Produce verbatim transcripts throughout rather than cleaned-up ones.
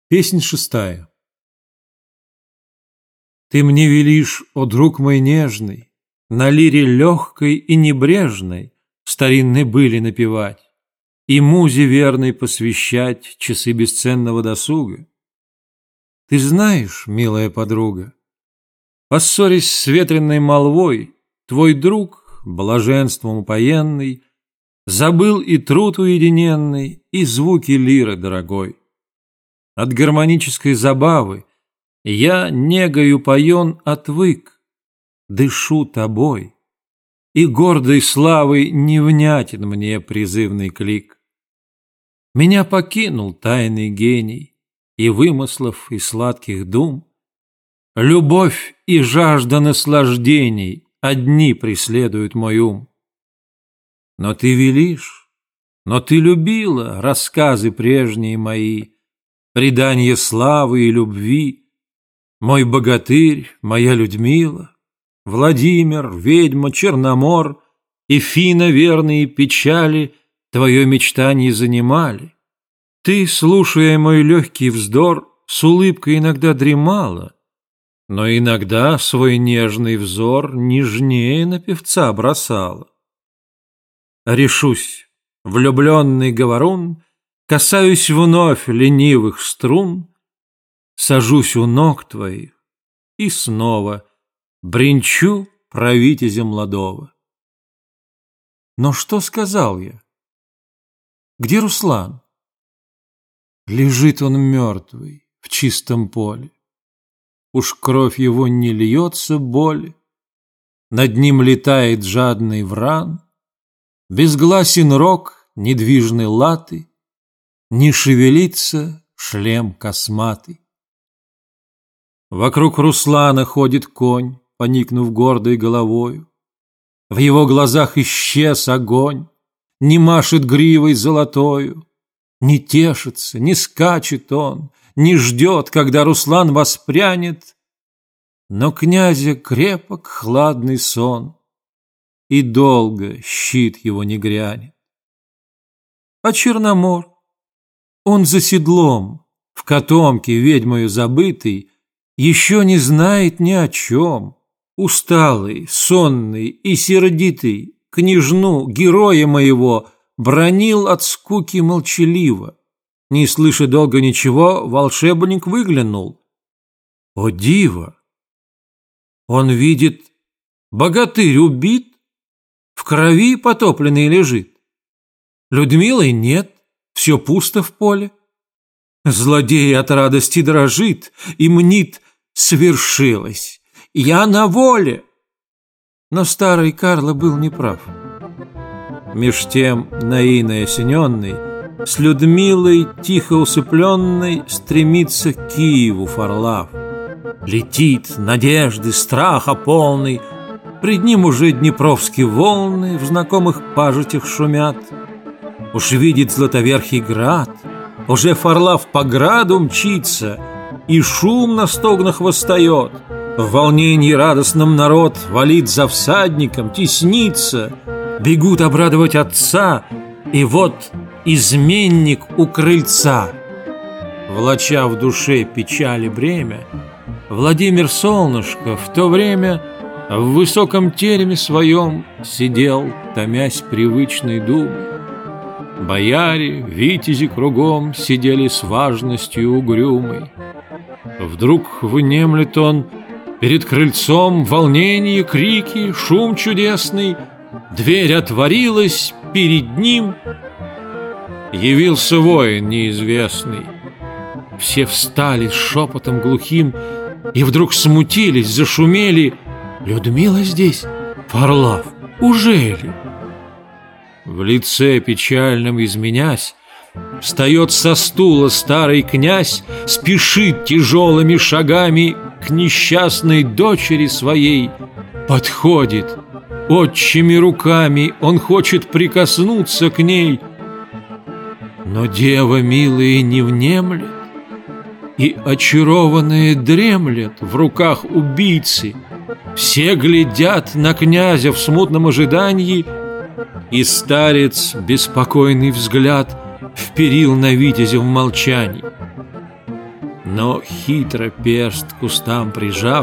Песнь шестая. Ты мне велишь, о друг мой нежный, на лире легкой и небрежной старинной были напевать и музе верной посвящать часы бесценного досуга. Ты знаешь, милая подруга, поссорясь с ветреной молвой, твой друг, блаженством упоенный, забыл и труд уединенный, и звуки лиры дорогой. От гармонической забавы я, негою поен, отвык, дышу тобой, и гордой славой невнятен мне призывный клик. Меня покинул тайный гений, и вымыслов, и сладких дум, любовь и жажда наслаждений одни преследуют мой ум. Но ты велишь, но ты любила рассказы прежние мои, предания славы и любви, мой богатырь, моя Людмила, Владимир, ведьма, Черномор и Фина верные печали твое мечтание занимали. Ты, слушая мой легкий вздор, с улыбкой иногда дремала, но иногда свой нежный взор нежнее на певца бросала. Решусь, влюбленный говорун, касаюсь вновь ленивых струн, сажусь у ног твоих и снова бренчу про витязя молодого. Но что сказал я? Где Руслан? Лежит он мертвый в чистом поле. Уж кровь его не льется боли, над ним летает жадный вран, безгласен рог недвижной латы, не шевелится шлем косматый. Вокруг Руслана ходит конь, поникнув гордой головою. В его глазах исчез огонь, не машет гривой золотою, не тешится, не скачет он, не ждет, когда Руслан воспрянет, но князя крепок хладный сон, и долго щит его не грянет. А Черномор, он за седлом, в котомке ведьмою забытый, еще не знает ни о чем, усталый, сонный и сердитый, княжну, героя моего, бранил от скуки молчаливо. Не слыша долго ничего, волшебник выглянул. О диво! Он видит, богатырь убит, в крови потопленный лежит. Людмилы нет, все пусто в поле. Злодей от радости дрожит и мнит: свершилось, я на воле. Но старый Карло был неправ. Меж тем Наиной осененный, с Людмилой тихо усыпленной, стремится к Киеву Фарлав. Летит надежды, страха полный, пред ним уже днепровские волны в знакомых пажитях шумят. Уж видит Златоверхий град, уже Фарлав по граду мчится, и шум на стогнах восстает. В волнении радостном народ валит за всадником, теснится, бегут обрадовать отца, и вот изменник у крыльца. Влача в душе печали бремя, Владимир Солнышко в то время в высоком тереме своем сидел, томясь привычной думой. Бояре, витязи кругом сидели с важностью угрюмой. Вдруг внемлет он перед крыльцом волнение, крики, шум чудесный. Дверь отворилась, перед ним явился воин неизвестный. Все встали с шепотом глухим и вдруг смутились, зашумели. Людмила здесь? Фарлав, ужели? В лице печальном изменясь, встает со стула старый князь, спешит тяжелыми шагами к несчастной дочери своей, подходит, отчими руками он хочет прикоснуться к ней, но дева милая не внемлет, и очарованная дремлет в руках убийцы. Все глядят на князя в смутном ожидании, и старец беспокойный взгляд вперил на витязя в молчании. но хитро перст к кустам прижав: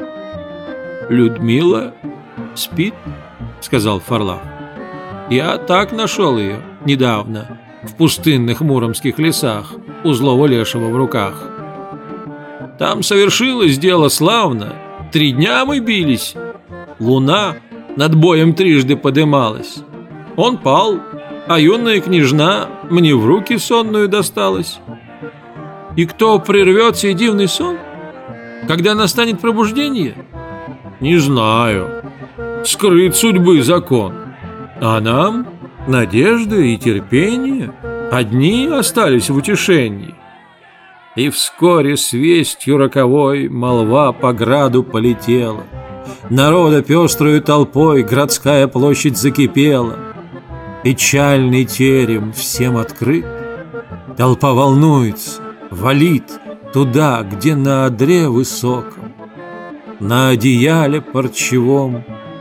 «Людмила спит», — сказал Фарлав. «Я так нашел ее недавно в пустынных муромских лесах у злого лешего в руках. Там совершилось дело славно, три дня мы бились, луна над боем трижды подымалась. Он пал, а юная княжна мне в руки сонную досталась. И кто прервет сей дивный сон, когда настанет пробуждение? Не знаю, скрыт судьбы закон, а нам надежда и терпение одни остались в утешении». И вскоре с вестью роковой молва по граду полетела. Народа пестрою толпой городская площадь закипела. Печальный терем всем открыт. Толпа волнуется, валит туда, где на одре высоком, на одеяле парчевом,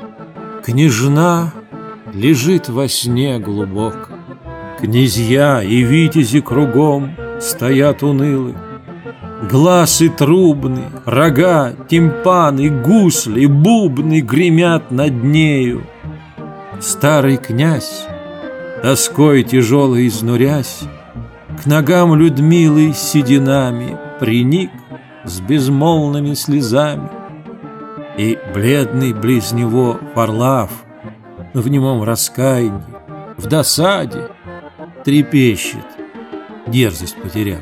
княжна лежит во сне глубоком. Князья и витязи кругом стоят унылы. Глаз и трубны, рога, тимпаны, гусли, бубны гремят над нею. Старый князь, тоской тяжелой изнурясь, к ногам Людмилы сединами приник с безмолвными слезами. И бледный близ него Фарлав в немом раскаянии, в досаде трепещет, дерзость потеряв.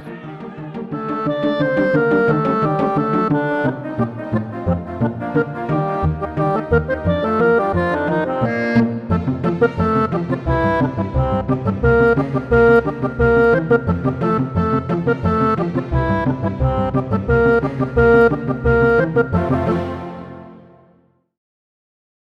Thank you.